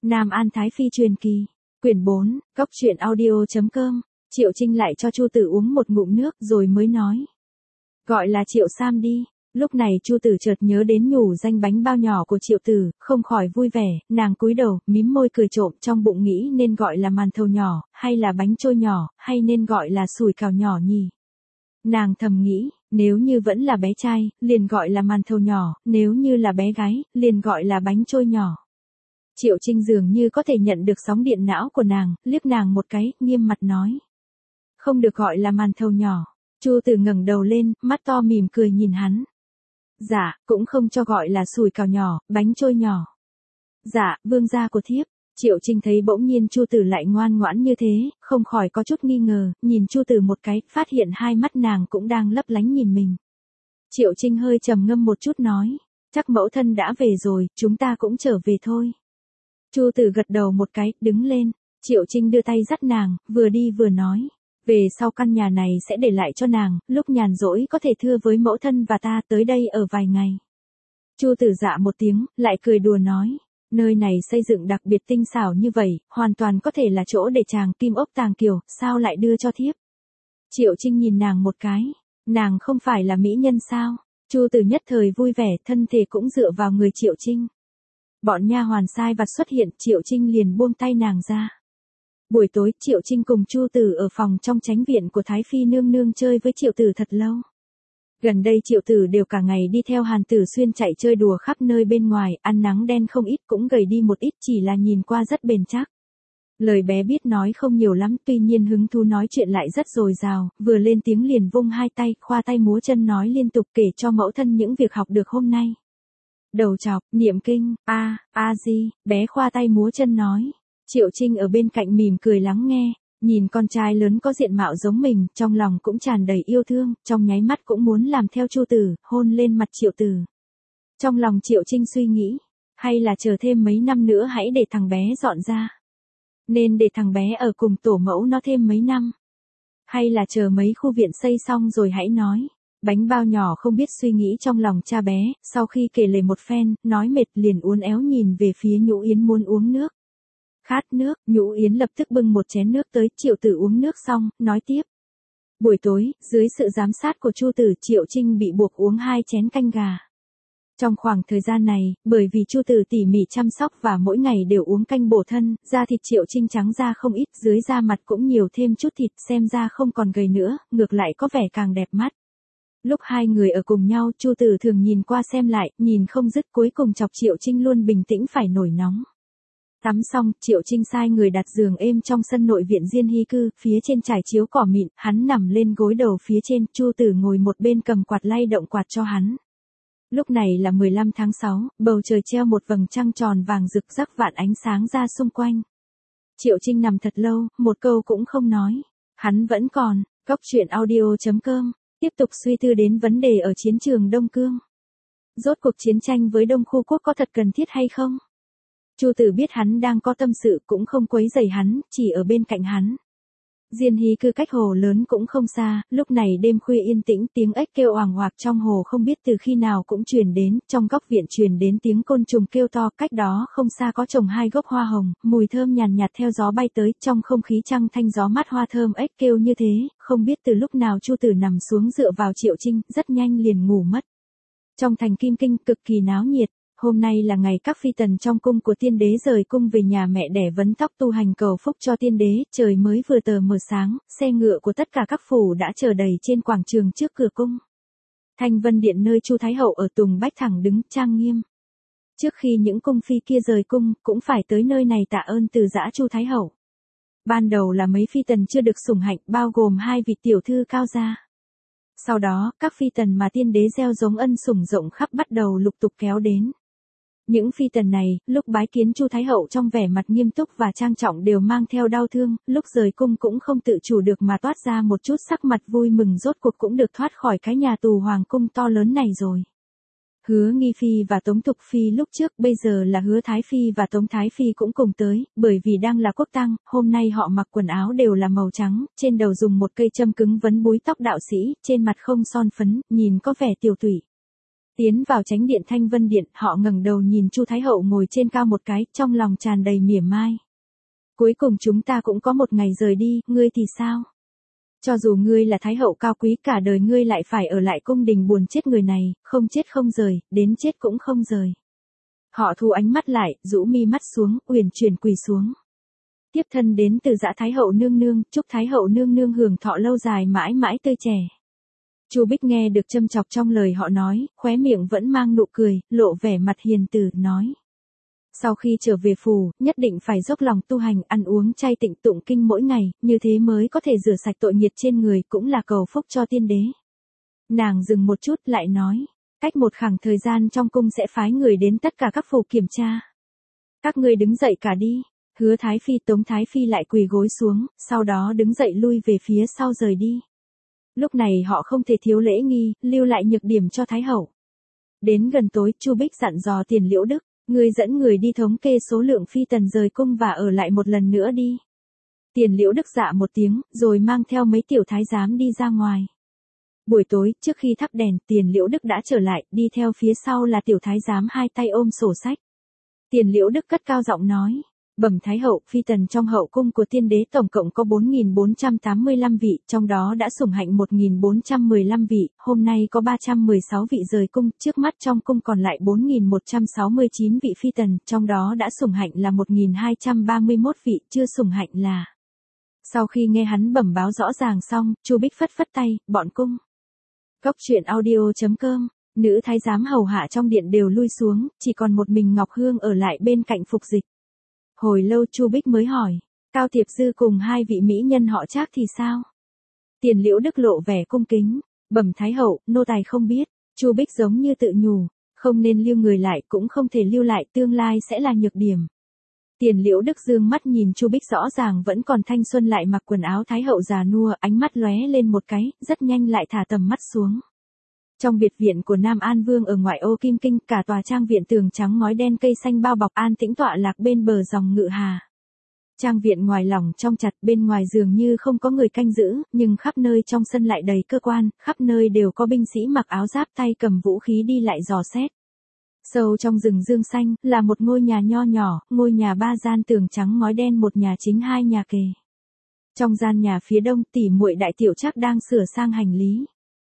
Nam An Thái Phi truyền kỳ. Quyển 4, Cốc truyện audio.com. Triệu Trinh lại cho Chu Tử uống một ngụm nước rồi mới nói. Gọi là Triệu Sam đi. Lúc này Chu Tử chợt nhớ đến nhủ danh bánh bao nhỏ của Triệu Tử, không khỏi vui vẻ, nàng cúi đầu, mím môi cười trộm, trong bụng nghĩ nên gọi là màn thầu nhỏ, hay là bánh trôi nhỏ, hay nên gọi là sủi cảo nhỏ nhỉ. Nàng thầm nghĩ, nếu như vẫn là bé trai, liền gọi là màn thầu nhỏ, nếu như là bé gái, liền gọi là bánh trôi nhỏ. Triệu Trinh dường như có thể nhận được sóng điện não của nàng, liếc nàng một cái, nghiêm mặt nói. Không được gọi là màn thầu nhỏ. Chu Tử ngẩng đầu lên, mắt to mỉm cười nhìn hắn. Dạ, cũng không cho gọi là sủi cảo nhỏ, bánh trôi nhỏ. Dạ, vương gia của thiếp. Triệu Trinh thấy bỗng nhiên Chu Tử lại ngoan ngoãn như thế, không khỏi có chút nghi ngờ, nhìn Chu Tử một cái, phát hiện hai mắt nàng cũng đang lấp lánh nhìn mình. Triệu Trinh hơi trầm ngâm một chút nói, chắc mẫu thân đã về rồi, chúng ta cũng trở về thôi. Chu Tử gật đầu một cái, đứng lên. Triệu Trinh đưa tay dắt nàng, vừa đi vừa nói. Về sau căn nhà này sẽ để lại cho nàng, lúc nhàn rỗi có thể thưa với mẫu thân và ta tới đây ở vài ngày. Chu Tử dạ một tiếng, lại cười đùa nói. Nơi này xây dựng đặc biệt tinh xảo như vậy, hoàn toàn có thể là chỗ để chàng kim ốc tàng kiều, sao lại đưa cho thiếp. Triệu Trinh nhìn nàng một cái. Nàng không phải là mỹ nhân sao? Chu Tử nhất thời vui vẻ, thân thể cũng dựa vào người Triệu Trinh. Bọn nha hoàn sai vặt xuất hiện, Triệu Trinh liền buông tay nàng ra. Buổi tối, Triệu Trinh cùng Chu Tử ở phòng trong chánh viện của Thái Phi nương nương chơi với Triệu Tử thật lâu. Gần đây Triệu Tử đều cả ngày đi theo Hàn Tử Xuyên chạy chơi đùa khắp nơi bên ngoài, ăn nắng đen không ít cũng gầy đi một ít, chỉ là nhìn qua rất bền chắc. Lời bé biết nói không nhiều lắm, tuy nhiên hứng thú nói chuyện lại rất dồi dào, vừa lên tiếng liền vung hai tay, khoa tay múa chân nói liên tục kể cho mẫu thân những việc học được hôm nay. Đầu chọc, niệm kinh, A-di, bé khoa tay múa chân nói. Triệu Trinh ở bên cạnh mỉm cười lắng nghe, nhìn con trai lớn có diện mạo giống mình, trong lòng cũng tràn đầy yêu thương, trong nháy mắt cũng muốn làm theo Chu Tử, hôn lên mặt Triệu Tử. Trong lòng Triệu Trinh suy nghĩ, hay là chờ thêm mấy năm nữa hãy để thằng bé dọn ra. Nên để thằng bé ở cùng tổ mẫu nó thêm mấy năm. Hay là chờ mấy khu viện xây xong rồi hãy nói. Bánh bao nhỏ không biết suy nghĩ trong lòng cha bé, sau khi kể lể một phen, nói mệt liền uốn éo nhìn về phía Nhũ Yến muốn uống nước. Khát nước, Nhũ Yến lập tức bưng một chén nước tới, Triệu Tử uống nước xong, nói tiếp. Buổi tối, dưới sự giám sát của Chu Tử, Triệu Trinh bị buộc uống 2 chén canh gà. Trong khoảng thời gian này, bởi vì Chu Tử tỉ mỉ chăm sóc và mỗi ngày đều uống canh bổ thân, da thịt Triệu Trinh trắng ra không ít, dưới da mặt cũng nhiều thêm chút thịt, xem ra không còn gầy nữa, ngược lại có vẻ càng đẹp mắt. Lúc hai người ở cùng nhau, Chu Tử thường nhìn qua xem lại, nhìn không dứt, cuối cùng chọc Triệu Trinh luôn bình tĩnh phải nổi nóng. Tắm xong, Triệu Trinh sai người đặt giường êm trong sân nội viện Diên Hy cư, phía trên trải chiếu cỏ mịn, hắn nằm lên gối đầu phía trên, Chu Tử ngồi một bên cầm quạt lay động quạt cho hắn. Lúc này là 15 tháng 6, bầu trời treo một vầng trăng tròn vàng rực rắc vạn ánh sáng ra xung quanh. Triệu Trinh nằm thật lâu, một câu cũng không nói. Hắn vẫn còn, Cốc truyện audio.com, tiếp tục suy tư đến vấn đề ở chiến trường Đông Cương. Rốt cuộc chiến tranh với Đông Khu Quốc có thật cần thiết hay không? Chu Tử biết hắn đang có tâm sự cũng không quấy rầy hắn, chỉ ở bên cạnh hắn. Diên Hy cư cách hồ lớn cũng không xa, lúc này đêm khuya yên tĩnh, tiếng ếch kêu oàng oạc trong hồ không biết từ khi nào cũng truyền đến, trong góc viện truyền đến tiếng côn trùng kêu to, cách đó không xa có trồng 2 gốc hoa hồng, mùi thơm nhàn nhạt theo gió bay tới, trong không khí trăng thanh gió mát hoa thơm ếch kêu như thế, không biết từ lúc nào Chu Tử nằm xuống dựa vào Triệu Trinh, rất nhanh liền ngủ mất. Trong thành Kim Kinh cực kỳ náo nhiệt. Hôm nay là ngày các phi tần trong cung của tiên đế rời cung về nhà mẹ đẻ vấn tóc tu hành cầu phúc cho tiên đế, trời mới vừa tờ mờ sáng, xe ngựa của tất cả các phủ đã chờ đầy trên quảng trường trước cửa cung. Thanh Vân Điện nơi Chu Thái Hậu ở Tùng Bách thẳng đứng trang nghiêm. Trước khi những cung phi kia rời cung, cũng phải tới nơi này tạ ơn từ giã Chu Thái Hậu. Ban đầu là mấy phi tần chưa được sủng hạnh, bao gồm 2 vị tiểu thư cao gia. Sau đó, các phi tần mà tiên đế gieo giống ân sủng rộng khắp bắt đầu lục tục kéo đến. Những phi tần này, lúc bái kiến Chu Thái Hậu trong vẻ mặt nghiêm túc và trang trọng đều mang theo đau thương, lúc rời cung cũng không tự chủ được mà toát ra một chút sắc mặt vui mừng, rốt cuộc cũng được thoát khỏi cái nhà tù hoàng cung to lớn này rồi. Hứa Nghi Phi và Tống Thục Phi lúc trước, bây giờ là Hứa Thái Phi và Tống Thái Phi cũng cùng tới, bởi vì đang là quốc tang, hôm nay họ mặc quần áo đều là màu trắng, trên đầu dùng một cây châm cứng vấn búi tóc đạo sĩ, trên mặt không son phấn, nhìn có vẻ tiều tụy. Tiến vào chánh điện Thanh Vân Điện, họ ngẩng đầu nhìn Chu Thái Hậu ngồi trên cao một cái, trong lòng tràn đầy mỉa mai. Cuối cùng chúng ta cũng có một ngày rời đi, ngươi thì sao? Cho dù ngươi là Thái Hậu cao quý, cả đời ngươi lại phải ở lại cung đình buồn chết người này, không chết không rời, đến chết cũng không rời. Họ thu ánh mắt lại, rũ mi mắt xuống, uyển chuyển quỳ xuống. Tiếp thân đến từ Dã Thái Hậu nương nương, chúc Thái Hậu nương nương hưởng thọ lâu dài mãi mãi tươi trẻ. Chu Bích nghe được châm chọc trong lời họ nói, khóe miệng vẫn mang nụ cười, lộ vẻ mặt hiền từ, nói. Sau khi trở về phủ, nhất định phải dốc lòng tu hành, ăn uống chay tịnh tụng kinh mỗi ngày, như thế mới có thể rửa sạch tội nghiệt trên người, cũng là cầu phúc cho tiên đế. Nàng dừng một chút lại nói, cách một khoảng thời gian trong cung sẽ phái người đến tất cả các phủ kiểm tra. Các ngươi đứng dậy cả đi. Hứa Thái Phi Tống Thái Phi lại quỳ gối xuống, sau đó đứng dậy lui về phía sau rời đi. Lúc này họ không thể thiếu lễ nghi, lưu lại nhược điểm cho Thái Hậu. Đến gần tối, Chu Bích dặn dò Tiền Liễu Đức, ngươi dẫn người đi thống kê số lượng phi tần rời cung và ở lại một lần nữa đi. Tiền Liễu Đức dạ một tiếng, rồi mang theo mấy tiểu thái giám đi ra ngoài. Buổi tối, trước khi thắp đèn, Tiền Liễu Đức đã trở lại, đi theo phía sau là tiểu thái giám hai tay ôm sổ sách. Tiền Liễu Đức cất cao giọng nói. Bẩm Thái Hậu, phi tần trong hậu cung của tiên đế tổng cộng có 4.485 vị, trong đó đã sủng hạnh 1.415 vị, hôm nay có 316 vị rời cung, trước mắt trong cung còn lại 4.169 vị phi tần, trong đó đã sủng hạnh là 1.231 vị, chưa sủng hạnh là. Sau khi nghe hắn bẩm báo rõ ràng xong, Chu Bích phất phất tay, bọn cung. Cốc truyện audio.com, nữ thái giám hầu hạ trong điện đều lui xuống, chỉ còn một mình Ngọc Hương ở lại bên cạnh phục dịch. Hồi lâu Chu Bích mới hỏi, Cao Tiệp Dư cùng hai vị mỹ nhân họ Trác thì sao? Tiền Liễu Đức lộ vẻ cung kính, bẩm Thái Hậu, nô tài không biết. Chu Bích giống như tự nhủ, không nên lưu người lại, cũng không thể lưu lại, tương lai sẽ là nhược điểm. Tiền Liễu Đức dương mắt nhìn Chu Bích rõ ràng vẫn còn thanh xuân lại mặc quần áo Thái Hậu già nua, ánh mắt lóe lên một cái, rất nhanh lại thả tầm mắt xuống. Trong biệt viện của Nam An Vương ở ngoại ô Kim Kinh, cả tòa trang viện tường trắng ngói đen cây xanh bao bọc, an tĩnh tọa lạc bên bờ dòng Ngự Hà. Trang viện ngoài lỏng trong chặt, bên ngoài dường như không có người canh giữ, nhưng khắp nơi trong sân lại đầy cơ quan, khắp nơi đều có binh sĩ mặc áo giáp, tay cầm vũ khí đi lại dò xét. Sâu trong rừng dương xanh, là một ngôi nhà nho nhỏ, ngôi nhà ba gian tường trắng ngói đen, một nhà chính hai nhà kề. Trong gian nhà phía đông, tỷ muội Đại Tiểu Trác đang sửa sang hành lý.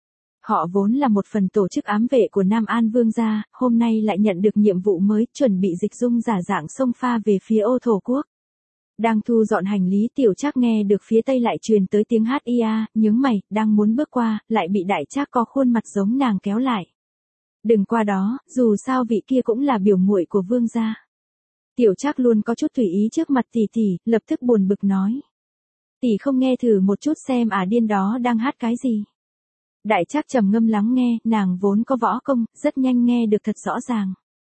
Họ vốn là một phần tổ chức ám vệ của Nam An Vương gia, hôm nay lại nhận được nhiệm vụ mới, chuẩn bị dịch dung giả dạng xông pha về phía Ô Thổ quốc. Đang thu dọn hành lý, Tiểu Trác nghe được phía tây lại truyền tới tiếng hát ia, nhướng mày, đang muốn bước qua, lại bị Đại Trác có khuôn mặt giống nàng kéo lại. Đừng qua đó, dù sao vị kia cũng là biểu muội của Vương gia. Tiểu Trác luôn có chút tùy ý trước mặt tỷ tỷ, lập tức buồn bực nói. Tỷ không nghe thử một chút xem điên đó đang hát cái gì. Đại Trác trầm ngâm lắng nghe, nàng vốn có võ công, rất nhanh nghe được thật rõ ràng.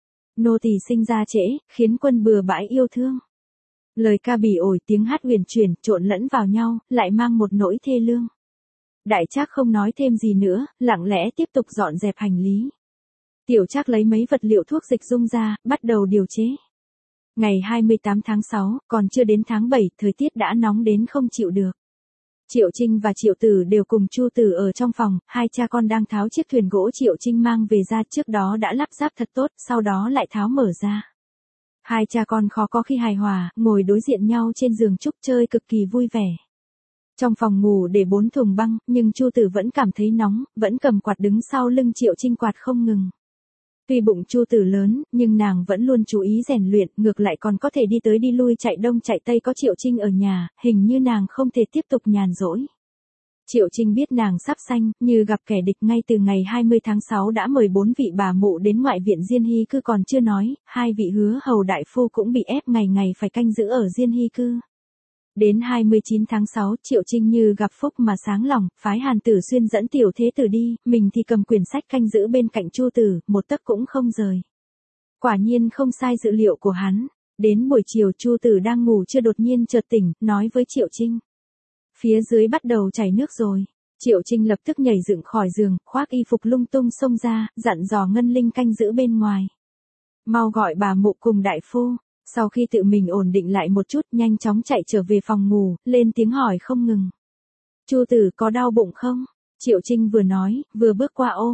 Nô tỳ sinh ra trễ, khiến quân bừa bãi yêu thương. Lời ca bỉ ổi, tiếng hát huyền chuyển, trộn lẫn vào nhau, lại mang một nỗi thê lương. Đại Trác không nói thêm gì nữa, lặng lẽ tiếp tục dọn dẹp hành lý. Tiểu Trác lấy mấy vật liệu thuốc dịch dung ra, bắt đầu điều chế. Ngày 28 tháng 6, còn chưa đến tháng 7, thời tiết đã nóng đến không chịu được. Triệu Trinh và Triệu Tử đều cùng Chu Tử ở trong phòng, hai cha con đang tháo chiếc thuyền gỗ Triệu Trinh mang về ra, trước đó đã lắp ráp thật tốt, sau đó lại tháo mở ra. Hai cha con khó có khi hài hòa, ngồi đối diện nhau trên giường trúc chơi cực kỳ vui vẻ. Trong phòng ngủ để 4 thùng băng, nhưng Chu Tử vẫn cảm thấy nóng, vẫn cầm quạt đứng sau lưng Triệu Trinh quạt không ngừng. Tuy bụng Chu Tử lớn, nhưng nàng vẫn luôn chú ý rèn luyện, ngược lại còn có thể đi tới đi lui chạy đông chạy tây, có Triệu Trinh ở nhà, hình như nàng không thể tiếp tục nhàn rỗi. Triệu Trinh biết nàng sắp sanh, như gặp kẻ địch, ngay từ ngày 20 tháng 6 đã mời 4 vị bà mụ đến ngoại viện Diên Hy Cư, còn chưa nói, 2 vị hứa hầu đại phu cũng bị ép ngày ngày phải canh giữ ở Diên Hy Cư. Đến 29 tháng 6, Triệu Trinh như gặp phúc mà sáng lòng, phái Hàn Tử Xuyên dẫn tiểu thế tử đi, mình thì cầm quyển sách canh giữ bên cạnh Chu Tử, một tấc cũng không rời. Quả nhiên không sai dự liệu của hắn. Đến buổi chiều Chu Tử đang ngủ chưa đột nhiên chợt tỉnh, nói với Triệu Trinh. Phía dưới bắt đầu chảy nước rồi. Triệu Trinh lập tức nhảy dựng khỏi giường, khoác y phục lung tung xông ra, dặn dò Ngân Linh canh giữ bên ngoài. Mau gọi bà mụ cùng đại phu. Sau khi tự mình ổn định lại một chút, nhanh chóng chạy trở về phòng ngủ, lên tiếng hỏi không ngừng. Chu Tử có đau bụng không? Triệu Trinh vừa nói, vừa bước qua ôm.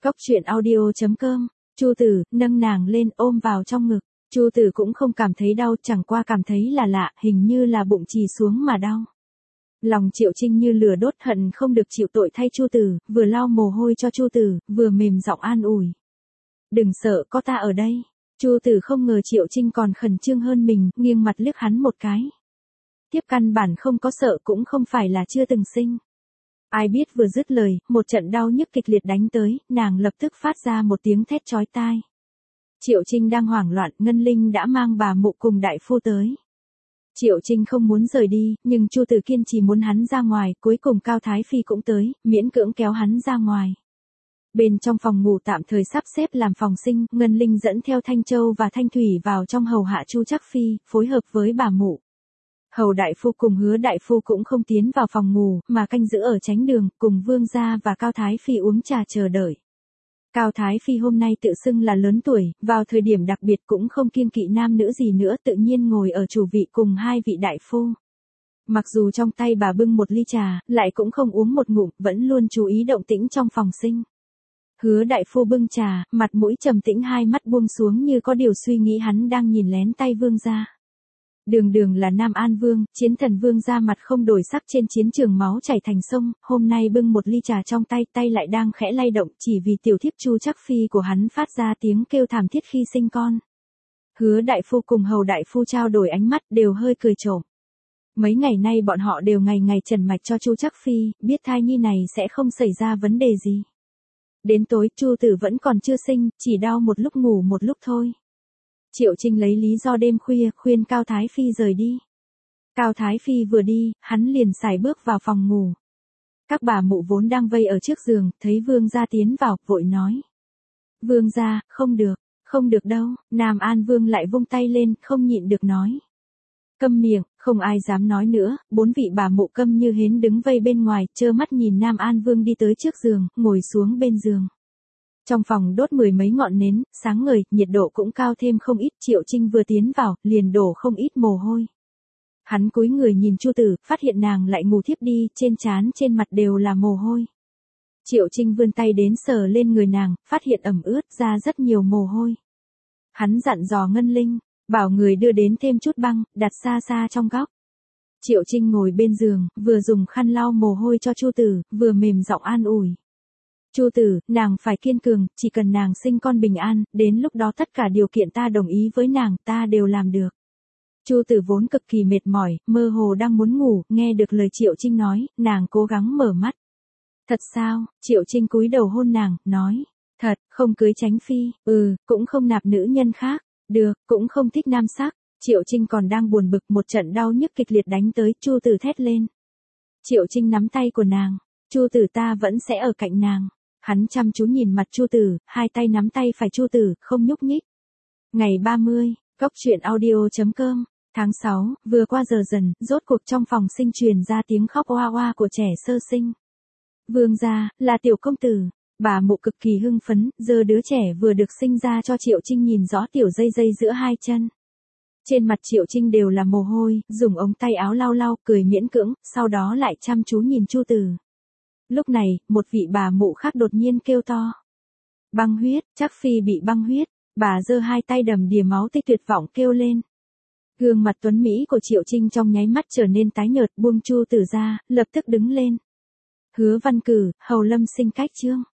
Cốc truyện audio.com, Chu Tử nâng nàng lên ôm vào trong ngực. Chu Tử cũng không cảm thấy đau, chẳng qua cảm thấy là lạ, hình như là bụng trì xuống mà đau. Lòng Triệu Trinh như lửa đốt, hận không được chịu tội thay Chu Tử, vừa lau mồ hôi cho Chu Tử, vừa mềm giọng an ủi. Đừng sợ, có ta ở đây. Chu Tử không ngờ Triệu Trinh còn khẩn trương hơn mình, nghiêng mặt liếc hắn một cái. Tiếp căn bản không có sợ, cũng không phải là chưa từng sinh. Ai biết vừa dứt lời, một trận đau nhức kịch liệt đánh tới, nàng lập tức phát ra một tiếng thét chói tai. Triệu Trinh đang hoảng loạn, Ngân Linh đã mang bà mụ cùng đại phu tới. Triệu Trinh không muốn rời đi, nhưng Chu Tử kiên trì muốn hắn ra ngoài, cuối cùng Cao Thái Phi cũng tới, miễn cưỡng kéo hắn ra ngoài. Bên trong phòng ngủ tạm thời sắp xếp làm phòng sinh, Ngân Linh dẫn theo Thanh Châu và Thanh Thủy vào trong hầu hạ Chu Trác Phi, phối hợp với bà mụ. Hầu đại phu cùng Hứa đại phu cũng không tiến vào phòng ngủ, mà canh giữ ở tránh đường, cùng Vương gia và Cao Thái Phi uống trà chờ đợi. Cao Thái Phi hôm nay tự xưng là lớn tuổi, vào thời điểm đặc biệt cũng không kiêng kỵ nam nữ gì nữa, tự nhiên ngồi ở chủ vị cùng hai vị đại phu. Mặc dù trong tay bà bưng một ly trà, lại cũng không uống một ngụm, vẫn luôn chú ý động tĩnh trong phòng sinh. Hứa đại phu bưng trà, mặt mũi trầm tĩnh, hai mắt buông xuống như có điều suy nghĩ, hắn đang nhìn lén tay Vương gia. Đường Đường là Nam An Vương, chiến thần Vương gia mặt không đổi sắc, trên chiến trường máu chảy thành sông, hôm nay bưng một ly trà trong tay, tay lại đang khẽ lay động, chỉ vì tiểu thiếp Chu Trác Phi của hắn phát ra tiếng kêu thảm thiết khi sinh con. Hứa đại phu cùng Hầu đại phu trao đổi ánh mắt, đều hơi cười trộm. Mấy ngày nay bọn họ đều ngày ngày trần mạch cho Chu Trác Phi, biết thai nhi này sẽ không xảy ra vấn đề gì. Đến tối, Chu Tử vẫn còn chưa sinh, chỉ đau một lúc ngủ một lúc thôi. Triệu Trinh lấy lý do đêm khuya, khuyên Cao Thái Phi rời đi. Cao Thái Phi vừa đi, hắn liền sải bước vào phòng ngủ. Các bà mụ vốn đang vây ở trước giường, thấy Vương gia tiến vào, vội nói. Vương gia, không được đâu, Nam An Vương lại vung tay lên, không nhịn được nói. Câm miệng, không ai dám nói nữa, bốn vị bà mụ câm như hến đứng vây bên ngoài, trơ mắt nhìn Nam An Vương đi tới trước giường, ngồi xuống bên giường. Trong phòng đốt mười mấy ngọn nến, sáng ngời, nhiệt độ cũng cao thêm không ít. Triệu Trinh vừa tiến vào, liền đổ không ít mồ hôi. Hắn cúi người nhìn Chu Tử, phát hiện nàng lại ngủ thiếp đi, trên trán trên mặt đều là mồ hôi. Triệu Trinh vươn tay đến sờ lên người nàng, phát hiện ẩm ướt ra rất nhiều mồ hôi. Hắn dặn dò Ngân Linh, bảo người đưa đến thêm chút băng, đặt xa xa trong góc. Triệu Trinh ngồi bên giường, vừa dùng khăn lau mồ hôi cho Chu Tử, vừa mềm giọng an ủi. Chu Tử, nàng phải kiên cường, chỉ cần nàng sinh con bình an, đến lúc đó tất cả điều kiện ta đồng ý với nàng, ta đều làm được. Chu Tử vốn cực kỳ mệt mỏi, mơ hồ đang muốn ngủ, nghe được lời Triệu Trinh nói, nàng cố gắng mở mắt. Thật sao? Triệu Trinh cúi đầu hôn nàng, nói. Thật, không cưới Chánh Phi, cũng không nạp nữ nhân khác, được, cũng không thích nam sắc. Triệu Trinh còn đang buồn bực, một trận đau nhức kịch liệt đánh tới, Chu Tử thét lên. Triệu Trinh nắm tay của nàng, Chu Tử, ta vẫn sẽ ở cạnh nàng. Hắn chăm chú nhìn mặt Chu Tử, hai tay nắm tay phải Chu Tử, không nhúc nhích. Ngày 30, Cốc truyện audio.com, tháng 6, vừa qua giờ dần, rốt cuộc trong phòng sinh truyền ra tiếng khóc oa oa của trẻ sơ sinh. Vương gia, là tiểu công tử. Bà mụ cực kỳ hưng phấn, giơ đứa trẻ vừa được sinh ra cho Triệu Trinh nhìn rõ tiểu dây dây giữa hai chân. Trên mặt Triệu Trinh đều là mồ hôi, dùng ống tay áo lau lau, cười miễn cưỡng, sau đó lại chăm chú nhìn Chu Tử. Lúc này, một vị bà mụ khác đột nhiên kêu to. Băng huyết, Trác Phi bị băng huyết, bà giơ hai tay đầm đìa máu tươi tuyệt vọng kêu lên. Gương mặt tuấn Mỹ của Triệu Trinh trong nháy mắt trở nên tái nhợt, buông Chu Tử ra, lập tức đứng lên. Hứa Văn Cử, Hầu Lâm Sinh cách chương.